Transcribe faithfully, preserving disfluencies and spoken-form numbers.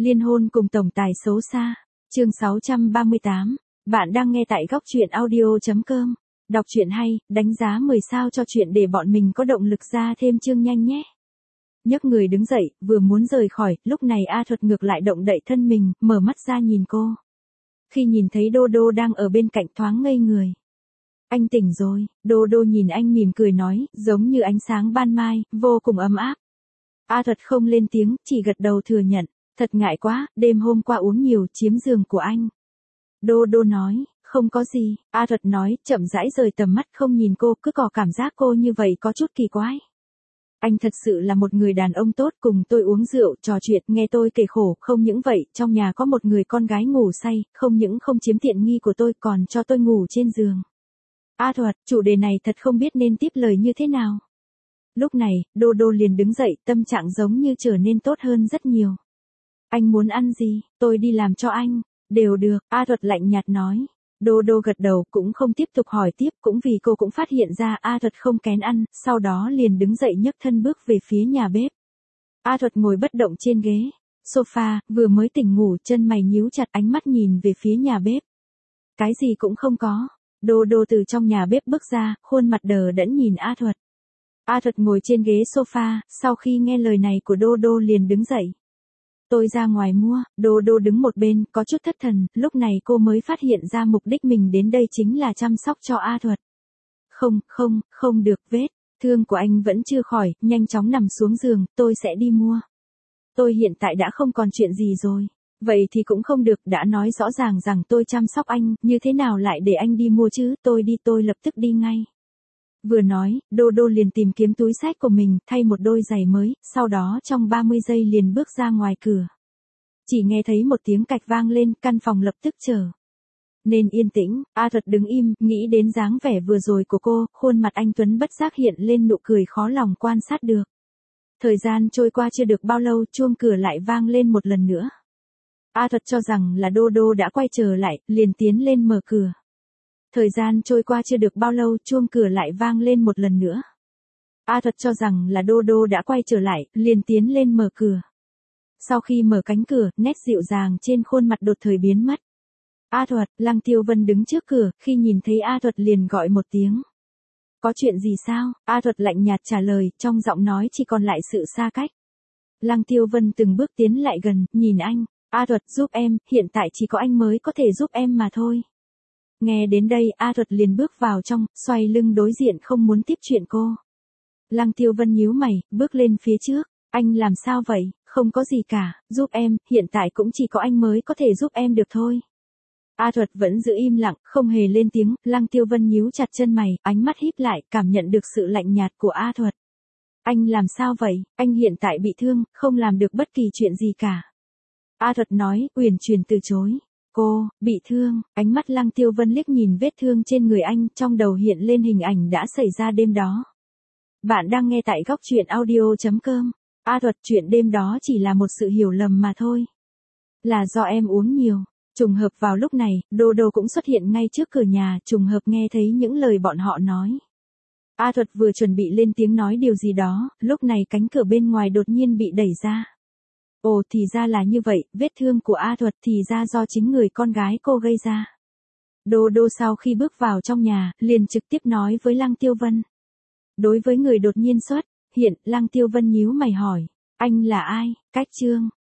Liên hôn cùng tổng tài xấu xa. Chương sáu trăm ba mươi tám. Bạn đang nghe tại góc truyện audio chấm com. Đọc truyện hay, đánh giá mười sao cho chuyện để bọn mình có động lực ra thêm chương nhanh nhé. Nhấc người đứng dậy, vừa muốn rời khỏi, lúc này A Thuật ngược lại động đậy thân mình, mở mắt ra nhìn cô. Khi nhìn thấy Đô Đô đang ở bên cạnh thoáng ngây người. Anh tỉnh rồi, Đô Đô nhìn anh mỉm cười nói, giống như ánh sáng ban mai, vô cùng ấm áp. A Thuật không lên tiếng, chỉ gật đầu thừa nhận, thật ngại quá, đêm hôm qua uống nhiều, chiếm giường của anh. Đô Đô nói, không có gì, A Thuật nói, chậm rãi rời tầm mắt không nhìn cô, cứ có cảm giác cô như vậy có chút kỳ quái. Anh thật sự là một người đàn ông tốt, cùng tôi uống rượu, trò chuyện, nghe tôi kể khổ, không những vậy, trong nhà có một người con gái ngủ say, không những không chiếm tiện nghi của tôi, còn cho tôi ngủ trên giường. A Thuật, chủ đề này thật không biết nên tiếp lời như thế nào. Lúc này, Đô Đô liền đứng dậy, tâm trạng giống như trở nên tốt hơn rất nhiều. Anh muốn ăn gì, tôi đi làm cho anh. Đều được, A Thuật lạnh nhạt nói. Đô Đô gật đầu, cũng không tiếp tục hỏi tiếp, cũng vì cô cũng phát hiện ra A Thuật không kén ăn, sau đó liền đứng dậy nhấc thân bước về phía nhà bếp. A Thuật ngồi bất động trên ghế sofa, vừa mới tỉnh ngủ, chân mày nhíu chặt, ánh mắt nhìn về phía nhà bếp. Cái gì cũng không có. Đô Đô từ trong nhà bếp bước ra, khuôn mặt đờ đẫn nhìn A Thuật. A Thuật ngồi trên ghế sofa, sau khi nghe lời này của Đô Đô liền đứng dậy. Tôi ra ngoài mua, Đô Đô đứng một bên, có chút thất thần, lúc này cô mới phát hiện ra mục đích mình đến đây chính là chăm sóc cho A Thuật. Không, không, không được, vết thương của anh vẫn chưa khỏi, nhanh chóng nằm xuống giường, tôi sẽ đi mua. Tôi hiện tại đã không còn chuyện gì rồi. Vậy thì cũng không được, đã nói rõ ràng rằng tôi chăm sóc anh, như thế nào lại để anh đi mua chứ, tôi đi, tôi lập tức đi ngay. Vừa nói, Đô Đô liền tìm kiếm túi xách của mình, thay một đôi giày mới, sau đó trong ba mươi giây liền bước ra ngoài cửa. Chỉ nghe thấy một tiếng cạch vang lên, căn phòng lập tức trở nên yên tĩnh. A Thuật đứng im, nghĩ đến dáng vẻ vừa rồi của cô, khuôn mặt anh tuấn bất giác hiện lên nụ cười khó lòng quan sát được. Thời gian trôi qua chưa được bao lâu, chuông cửa lại vang lên một lần nữa. A Thuật cho rằng là Đô Đô đã quay trở lại, liền tiến lên mở cửa. Thời gian trôi qua chưa được bao lâu, chuông cửa lại vang lên một lần nữa. A Thuật cho rằng là Đô Đô đã quay trở lại, liền tiến lên mở cửa. Sau khi mở cánh cửa, nét dịu dàng trên khuôn mặt đột thời biến mất. A Thuật, Lăng Tiêu Vân đứng trước cửa, khi nhìn thấy A Thuật liền gọi một tiếng. Có chuyện gì sao? A Thuật lạnh nhạt trả lời, trong giọng nói chỉ còn lại sự xa cách. Lăng Tiêu Vân từng bước tiến lại gần, nhìn anh. A Thuật, giúp em, hiện tại chỉ có anh mới có thể giúp em mà thôi. Nghe đến đây, A Thuật liền bước vào trong, xoay lưng đối diện không muốn tiếp chuyện cô. Lăng Tiêu Vân nhíu mày, bước lên phía trước. Anh làm sao vậy? Không có gì cả, giúp em, hiện tại cũng chỉ có anh mới có thể giúp em được thôi. A Thuật vẫn giữ im lặng, không hề lên tiếng, Lăng Tiêu Vân nhíu chặt chân mày, ánh mắt híp lại, cảm nhận được sự lạnh nhạt của A Thuật. Anh làm sao vậy? Anh hiện tại bị thương, không làm được bất kỳ chuyện gì cả. A Thuật nói, uyển chuyển từ chối. Cô, bị thương, ánh mắt Lăng Tiêu Vân liếc nhìn vết thương trên người anh, trong đầu hiện lên hình ảnh đã xảy ra đêm đó. Bạn đang nghe tại góc truyện audio chấm com. A Thuật, chuyện đêm đó chỉ là một sự hiểu lầm mà thôi. Là do em uống nhiều. Trùng hợp vào lúc này, Đô Đô cũng xuất hiện ngay trước cửa nhà, trùng hợp nghe thấy những lời bọn họ nói. A Thuật vừa chuẩn bị lên tiếng nói điều gì đó, lúc này cánh cửa bên ngoài đột nhiên bị đẩy ra. Ồ, thì ra là như vậy, vết thương của A Thuật thì ra do chính người con gái cô gây ra. Đô Đô sau khi bước vào trong nhà, liền trực tiếp nói với Lăng Tiêu Vân. Đối với người đột nhiên xuất hiện, Lăng Tiêu Vân nhíu mày hỏi, anh là ai? Cách Trương,